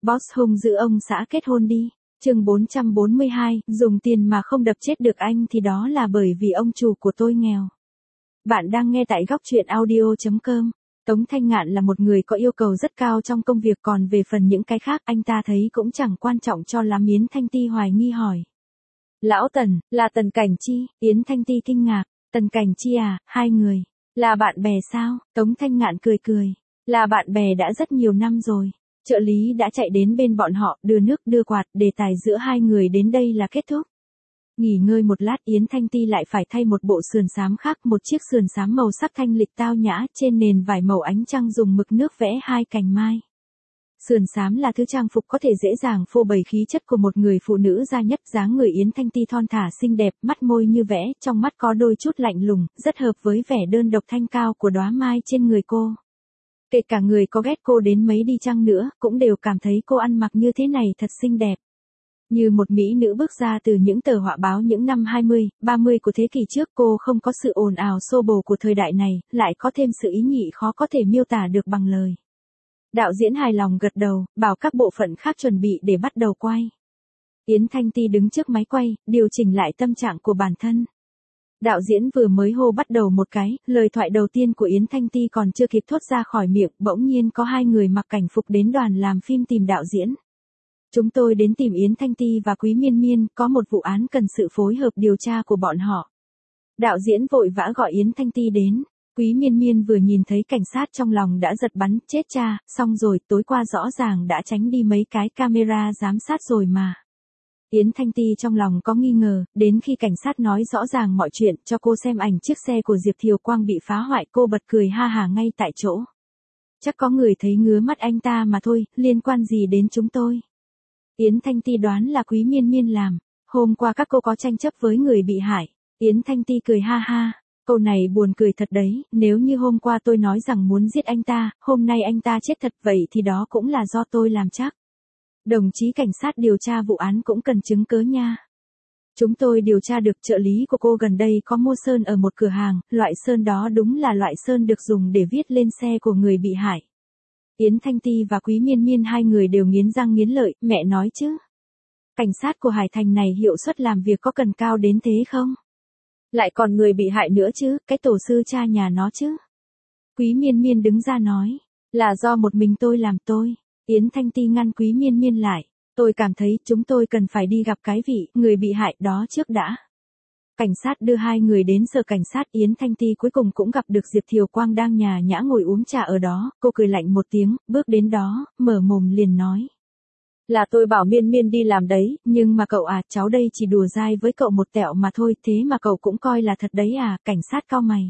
Boss hung giữ ông xã kết hôn đi. Chương 442, dùng tiền mà không đập chết được anh thì đó là bởi vì ông chủ của tôi nghèo. Bạn đang nghe tại góc truyện audio.com. Tống Thanh Ngạn là một người có yêu cầu rất cao trong công việc, còn về phần những cái khác anh ta thấy cũng chẳng quan trọng cho lắm. Yến Thanh Ti hoài nghi hỏi. Lão Tần, là Tần Cảnh Chi? Yến Thanh Ti kinh ngạc. Tần Cảnh Chi à, hai người, là bạn bè sao? Tống Thanh Ngạn cười cười. Là bạn bè đã rất nhiều năm rồi. Trợ lý đã chạy đến bên bọn họ, đưa nước đưa quạt, đề tài giữa hai người đến đây là kết thúc. Nghỉ ngơi một lát, Yến Thanh Ti lại phải thay một bộ sườn xám khác, một chiếc sườn xám màu sắc thanh lịch tao nhã, trên nền vải màu ánh trăng dùng mực nước vẽ hai cành mai. Sườn xám là thứ trang phục có thể dễ dàng phô bày khí chất của một người phụ nữ gia nhất. Dáng người Yến Thanh Ti thon thả xinh đẹp, mắt môi như vẽ, trong mắt có đôi chút lạnh lùng, rất hợp với vẻ đơn độc thanh cao của đóa mai trên người cô. Kể cả người có ghét cô đến mấy đi chăng nữa, cũng đều cảm thấy cô ăn mặc như thế này thật xinh đẹp. Như một mỹ nữ bước ra từ những tờ họa báo những năm 20, 30 của thế kỷ trước. Cô không có sự ồn ào xô bồ của thời đại này, lại có thêm sự ý nhị khó có thể miêu tả được bằng lời. Đạo diễn hài lòng gật đầu, bảo các bộ phận khác chuẩn bị để bắt đầu quay. Yến Thanh Ti đứng trước máy quay, điều chỉnh lại tâm trạng của bản thân. Đạo diễn vừa mới hô bắt đầu một cái, lời thoại đầu tiên của Yến Thanh Ti còn chưa kịp thốt ra khỏi miệng, bỗng nhiên có hai người mặc cảnh phục đến đoàn làm phim tìm đạo diễn. Chúng tôi đến tìm Yến Thanh Ti và Quý Miên Miên, có một vụ án cần sự phối hợp điều tra của bọn họ. Đạo diễn vội vã gọi Yến Thanh Ti đến. Quý Miên Miên vừa nhìn thấy cảnh sát trong lòng đã giật bắn, chết cha, xong rồi, tối qua rõ ràng đã tránh đi mấy cái camera giám sát rồi mà. Yến Thanh Ti trong lòng có nghi ngờ, đến khi cảnh sát nói rõ ràng mọi chuyện, cho cô xem ảnh chiếc xe của Diệp Thiều Quang bị phá hoại, cô bật cười ha hả ngay tại chỗ. Chắc có người thấy ngứa mắt anh ta mà thôi, liên quan gì đến chúng tôi. Yến Thanh Ti đoán là Quý Miên Miên làm. Hôm qua các cô có tranh chấp với người bị hại. Yến Thanh Ti cười ha ha. Câu này buồn cười thật đấy, nếu như hôm qua tôi nói rằng muốn giết anh ta, hôm nay anh ta chết thật, vậy thì đó cũng là do tôi làm chắc. Đồng chí cảnh sát điều tra vụ án cũng cần chứng cớ nha. Chúng tôi điều tra được trợ lý của cô gần đây có mua sơn ở một cửa hàng, loại sơn đó đúng là loại sơn được dùng để viết lên xe của người bị hại. Yến Thanh Ti và Quý Miên Miên hai người đều nghiến răng nghiến lợi, mẹ nói chứ. Cảnh sát của Hải Thành này hiệu suất làm việc có cần cao đến thế không? Lại còn người bị hại nữa chứ, cái tổ sư cha nhà nó chứ. Quý Miên Miên đứng ra nói, là do một mình tôi làm tôi. Yến Thanh Ti ngăn Quý Miên Miên lại. Tôi cảm thấy chúng tôi cần phải đi gặp cái vị người bị hại đó trước đã. Cảnh sát đưa hai người đến sở cảnh sát. Yến Thanh Ti cuối cùng cũng gặp được Diệp Thiều Quang đang nhã nhã ngồi uống trà ở đó. Cô cười lạnh một tiếng, bước đến đó, mở mồm liền nói. Là tôi bảo Miên Miên đi làm đấy, nhưng mà cậu à, cháu đây chỉ đùa dai với cậu một tẹo mà thôi, thế mà cậu cũng coi là thật đấy à? Cảnh sát cau mày.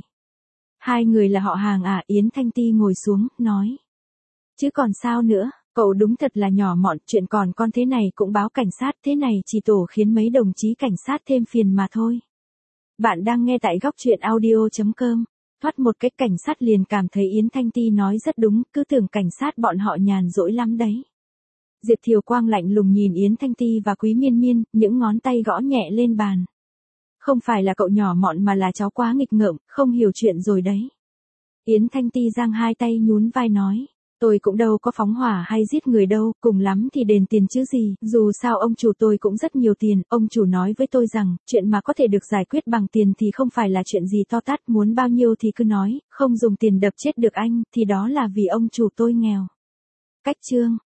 Hai người là họ hàng à? Yến Thanh Ti ngồi xuống, nói. Chứ còn sao nữa, cậu đúng thật là nhỏ mọn, chuyện còn con thế này cũng báo cảnh sát, thế này chỉ tổ khiến mấy đồng chí cảnh sát thêm phiền mà thôi. Bạn đang nghe tại góc truyện audio.com. Thoát một cái cảnh sát liền cảm thấy Yến Thanh Ti nói rất đúng, cứ tưởng cảnh sát bọn họ nhàn rỗi lắm đấy. Diệp Thiều Quang lạnh lùng nhìn Yến Thanh Ti và Quý Miên Miên, những ngón tay gõ nhẹ lên bàn. Không phải là cậu nhỏ mọn mà là cháu quá nghịch ngợm, không hiểu chuyện rồi đấy. Yến Thanh Ti giang hai tay nhún vai nói. Tôi cũng đâu có phóng hỏa hay giết người đâu, cùng lắm thì đền tiền chứ gì, dù sao ông chủ tôi cũng rất nhiều tiền, ông chủ nói với tôi rằng, chuyện mà có thể được giải quyết bằng tiền thì không phải là chuyện gì to tát, muốn bao nhiêu thì cứ nói, không dùng tiền đập chết được anh, thì đó là vì ông chủ tôi nghèo. Cách chương.